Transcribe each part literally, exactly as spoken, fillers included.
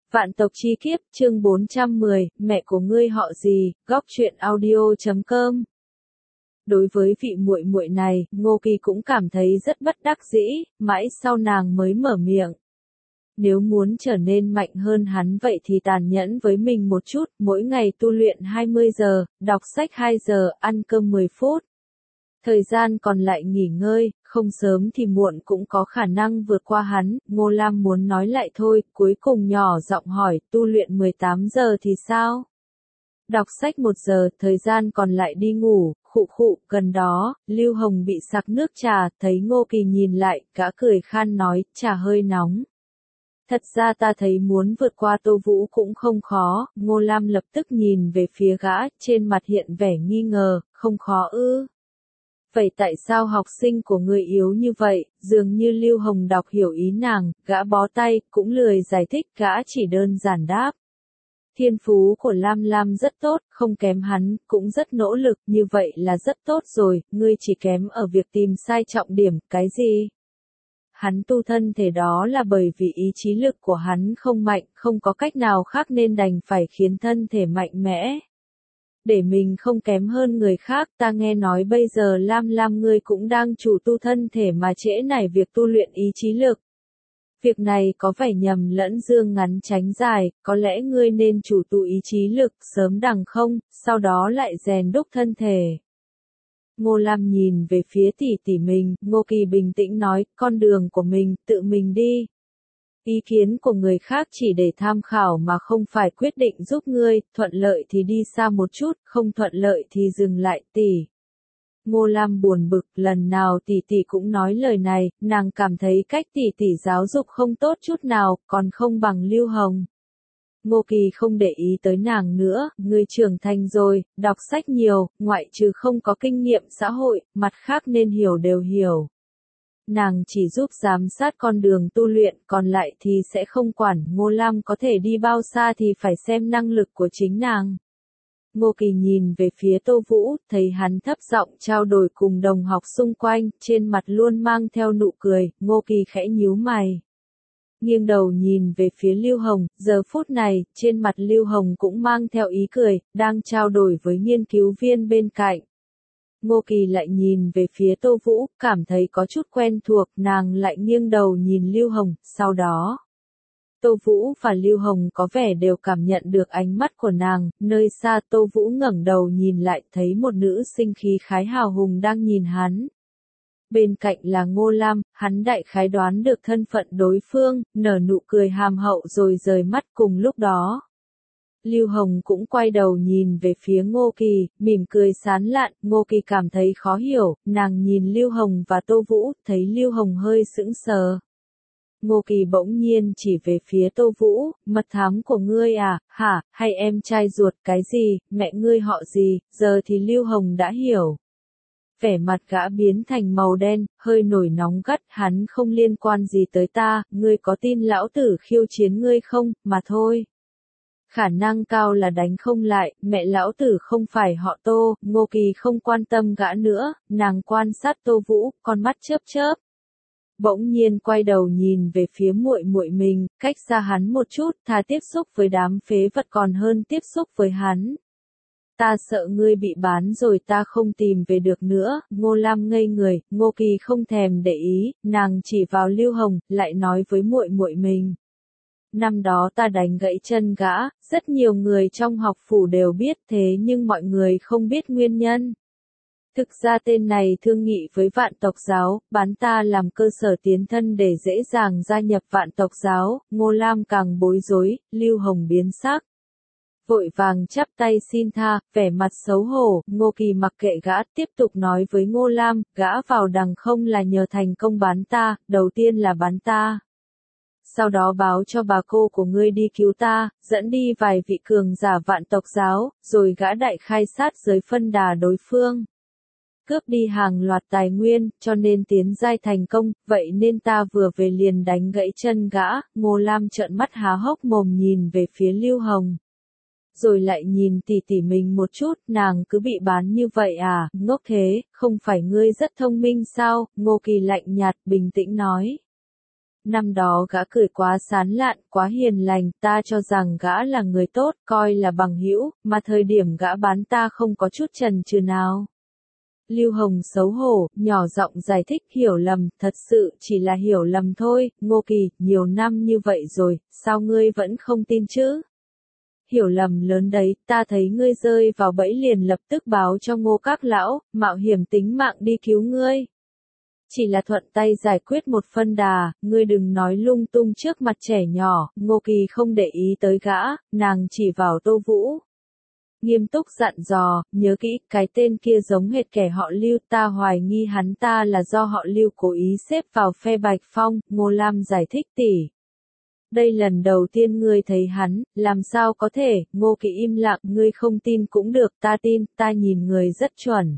Vạn tộc chi kiếp, chương bốn trăm mười, mẹ của ngươi họ gì, góc truyện audio chấm com. Đối với vị muội muội này, Ngô Kỳ cũng cảm thấy rất bất đắc dĩ, mãi sau nàng mới mở miệng. Nếu muốn trở nên mạnh hơn hắn vậy thì tàn nhẫn với mình một chút, mỗi ngày tu luyện hai mươi giờ, đọc sách hai giờ, ăn cơm mười phút. Thời gian còn lại nghỉ ngơi, không sớm thì muộn cũng có khả năng vượt qua hắn. Ngô Lam muốn nói lại thôi, cuối cùng nhỏ giọng hỏi, tu luyện mười tám giờ thì sao? Đọc sách một giờ, thời gian còn lại đi ngủ. Khụ khụ, gần đó, Lưu Hồng bị sặc nước trà, thấy Ngô Kỳ nhìn lại, gã cười khan nói, trà hơi nóng. Thật ra ta thấy muốn vượt qua Tô Vũ cũng không khó. Ngô Lam lập tức nhìn về phía gã, trên mặt hiện vẻ nghi ngờ, không khó ư? Vậy tại sao học sinh của ngươi yếu như vậy? Dường như Lưu Hồng đọc hiểu ý nàng, gã bó tay, cũng lười giải thích, gã chỉ đơn giản đáp. Thiên phú của Lam Lam rất tốt, không kém hắn, cũng rất nỗ lực, như vậy là rất tốt rồi, ngươi chỉ kém ở việc tìm sai trọng điểm, cái gì? Hắn tu thân thể đó là bởi vì ý chí lực của hắn không mạnh, không có cách nào khác nên đành phải khiến thân thể mạnh mẽ. Để mình không kém hơn người khác, ta nghe nói bây giờ Lam Lam ngươi cũng đang chủ tu thân thể mà trễ nải việc tu luyện ý chí lực. Việc này có vẻ nhầm lẫn dương ngắn tránh dài, có lẽ ngươi nên chủ tu ý chí lực sớm đằng không, sau đó lại rèn đúc thân thể. Ngô Lam nhìn về phía tỷ tỷ mình, Ngô Kỳ bình tĩnh nói, con đường của mình, tự mình đi. Ý kiến của người khác chỉ để tham khảo mà không phải quyết định giúp ngươi, thuận lợi thì đi xa một chút, không thuận lợi thì dừng lại tỷ. Ngô Lam buồn bực, lần nào tỷ tỷ cũng nói lời này, nàng cảm thấy cách tỷ tỷ giáo dục không tốt chút nào, còn không bằng Lưu Hồng. Ngô Kỳ không để ý tới nàng nữa, ngươi trưởng thành rồi, đọc sách nhiều, ngoại trừ không có kinh nghiệm xã hội, mặt khác nên hiểu đều hiểu. Nàng chỉ giúp giám sát con đường tu luyện, còn lại thì sẽ không quản. Ngô Lam có thể đi bao xa thì phải xem năng lực của chính nàng. Ngô Kỳ nhìn về phía Tô Vũ, thấy hắn thấp giọng trao đổi cùng đồng học xung quanh, trên mặt luôn mang theo nụ cười. Ngô Kỳ khẽ nhíu mày, nghiêng đầu nhìn về phía Lưu Hồng, giờ phút này, trên mặt Lưu Hồng cũng mang theo ý cười, đang trao đổi với nghiên cứu viên bên cạnh. Ngô Kỳ lại nhìn về phía Tô Vũ, cảm thấy có chút quen thuộc, nàng lại nghiêng đầu nhìn Lưu Hồng, sau đó. Tô Vũ và Lưu Hồng có vẻ đều cảm nhận được ánh mắt của nàng, nơi xa Tô Vũ ngẩng đầu nhìn lại thấy một nữ sinh khí khái hào hùng đang nhìn hắn. Bên cạnh là Ngô Lam, hắn đại khái đoán được thân phận đối phương, nở nụ cười hàm hậu rồi rời mắt cùng lúc đó. Lưu Hồng cũng quay đầu nhìn về phía Ngô Kỳ, mỉm cười sán lạn, Ngô Kỳ cảm thấy khó hiểu, nàng nhìn Lưu Hồng và Tô Vũ, thấy Lưu Hồng hơi sững sờ. Ngô Kỳ bỗng nhiên chỉ về phía Tô Vũ, mật thám của ngươi à, hả, hay em trai ruột, cái gì, mẹ ngươi họ gì, giờ thì Lưu Hồng đã hiểu. Vẻ mặt gã biến thành màu đen, hơi nổi nóng gắt, hắn không liên quan gì tới ta, ngươi có tin lão tử khiêu chiến ngươi không, mà thôi. Khả năng cao là đánh không lại, mẹ lão tử không phải họ Tô. Ngô Kỳ không quan tâm gã nữa, nàng quan sát Tô Vũ, con mắt chớp chớp. Bỗng nhiên quay đầu nhìn về phía muội muội mình, cách xa hắn một chút, thà tiếp xúc với đám phế vật còn hơn tiếp xúc với hắn. Ta sợ ngươi bị bán rồi ta không tìm về được nữa. Ngô Lam ngây người, Ngô Kỳ không thèm để ý, nàng chỉ vào Lưu Hồng, lại nói với muội muội mình. Năm đó ta đánh gãy chân gã, rất nhiều người trong học phủ đều biết thế nhưng mọi người không biết nguyên nhân. Thực ra tên này thương nghị với vạn tộc giáo, bán ta làm cơ sở tiến thân để dễ dàng gia nhập vạn tộc giáo. Ngô Lam càng bối rối, Lưu Hồng biến sắc. Vội vàng chắp tay xin tha, vẻ mặt xấu hổ, Ngô Kỳ mặc kệ gã, tiếp tục nói với Ngô Lam, gã vào đằng không là nhờ thành công bán ta, đầu tiên là bán ta. Sau đó báo cho bà cô của ngươi đi cứu ta, dẫn đi vài vị cường giả vạn tộc giáo, rồi gã đại khai sát giới phân đà đối phương. Cướp đi hàng loạt tài nguyên, cho nên tiến giai thành công, vậy nên ta vừa về liền đánh gãy chân gã. Ngô Lam trợn mắt há hốc mồm nhìn về phía Lưu Hồng. Rồi lại nhìn tỷ tỷ mình một chút, nàng cứ bị bán như vậy à, ngốc thế, không phải ngươi rất thông minh sao? Ngô Kỳ lạnh nhạt, bình tĩnh nói. Năm đó gã cười quá sán lạn, quá hiền lành, ta cho rằng gã là người tốt, coi là bằng hữu, mà thời điểm gã bán ta không có chút chần chừ nào. Lưu Hồng xấu hổ, nhỏ giọng giải thích hiểu lầm, thật sự chỉ là hiểu lầm thôi, Ngô Kỳ, nhiều năm như vậy rồi, sao ngươi vẫn không tin chứ? Hiểu lầm lớn đấy, ta thấy ngươi rơi vào bẫy liền lập tức báo cho Ngô các lão, mạo hiểm tính mạng đi cứu ngươi. Chỉ là thuận tay giải quyết một phân đà, ngươi đừng nói lung tung trước mặt trẻ nhỏ, Ngô Kỳ không để ý tới gã, nàng chỉ vào Tô Vũ. Nghiêm túc dặn dò, nhớ kỹ, cái tên kia giống hệt kẻ họ Lưu, ta hoài nghi hắn ta là do họ Lưu cố ý xếp vào phe Bạch Phong, Ngô Lam giải thích tỉ. Đây lần đầu tiên ngươi thấy hắn, làm sao có thể, Ngô Kỳ im lặng, ngươi không tin cũng được, ta tin, ta nhìn người rất chuẩn.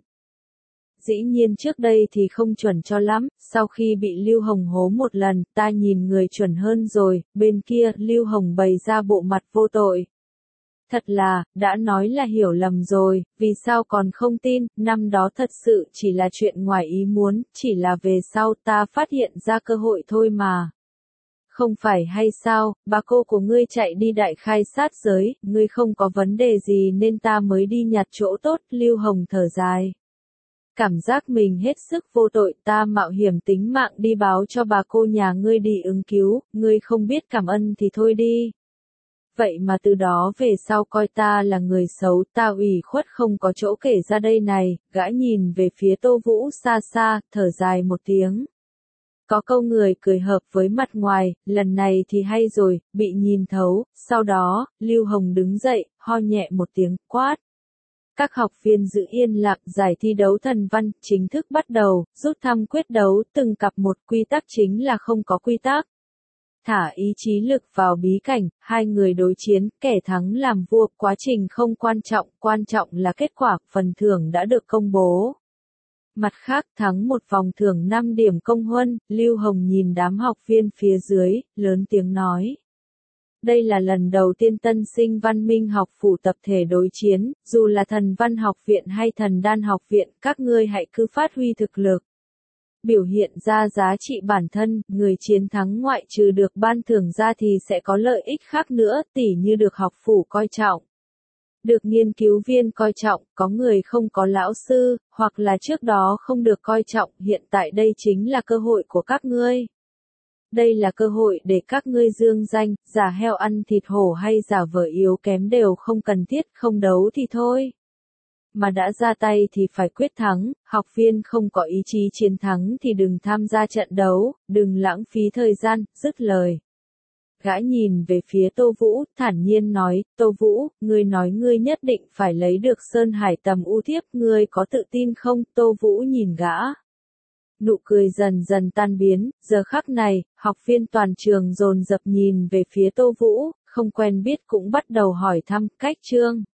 Dĩ nhiên trước đây thì không chuẩn cho lắm, sau khi bị Lưu Hồng hố một lần, ta nhìn người chuẩn hơn rồi, bên kia, Lưu Hồng bày ra bộ mặt vô tội. Thật là, đã nói là hiểu lầm rồi, vì sao còn không tin, năm đó thật sự chỉ là chuyện ngoài ý muốn, chỉ là về sau ta phát hiện ra cơ hội thôi mà. Không phải hay sao, bà cô của ngươi chạy đi đại khai sát giới, ngươi không có vấn đề gì nên ta mới đi nhặt chỗ tốt, Lưu Hồng thở dài. Cảm giác mình hết sức vô tội, ta mạo hiểm tính mạng đi báo cho bà cô nhà ngươi đi ứng cứu, ngươi không biết cảm ơn thì thôi đi. Vậy mà từ đó về sau coi ta là người xấu, ta ủy khuất không có chỗ kể ra đây này, gã nhìn về phía Tô Vũ xa xa, thở dài một tiếng. Có câu người cười hợp với mặt ngoài, lần này thì hay rồi, bị nhìn thấu, sau đó, Lưu Hồng đứng dậy, ho nhẹ một tiếng, quát. Các học viên giữ yên lặng, giải thi đấu thần văn, chính thức bắt đầu, rút thăm quyết đấu, từng cặp một quy tắc chính là không có quy tắc. Thả ý chí lực vào bí cảnh, hai người đối chiến, kẻ thắng làm vua, quá trình không quan trọng, quan trọng là kết quả, phần thưởng đã được công bố. Mặt khác, thắng một vòng thưởng năm điểm công huân, Lưu Hồng nhìn đám học viên phía dưới, lớn tiếng nói. Đây là lần đầu tiên tân sinh văn minh học phủ tập thể đối chiến, dù là thần văn học viện hay thần đan học viện, các ngươi hãy cứ phát huy thực lực. Biểu hiện ra giá trị bản thân, người chiến thắng ngoại trừ được ban thưởng ra thì sẽ có lợi ích khác nữa, tỉ như được học phủ coi trọng. Được nghiên cứu viên coi trọng, có người không có lão sư, hoặc là trước đó không được coi trọng, hiện tại đây chính là cơ hội của các ngươi. Đây là cơ hội để các ngươi dương danh, giả heo ăn thịt hổ hay giả vờ yếu kém đều không cần thiết, không đấu thì thôi. Mà đã ra tay thì phải quyết thắng, học viên không có ý chí chiến thắng thì đừng tham gia trận đấu, đừng lãng phí thời gian, dứt lời. Gã nhìn về phía Tô Vũ, thản nhiên nói, Tô Vũ, ngươi nói ngươi nhất định phải lấy được Sơn Hải Tầm U Thiếp, ngươi có tự tin không? Tô Vũ nhìn gã. Nụ cười dần dần tan biến, giờ khắc này, học viên toàn trường dồn dập nhìn về phía Tô Vũ, không quen biết cũng bắt đầu hỏi thăm, cách chương.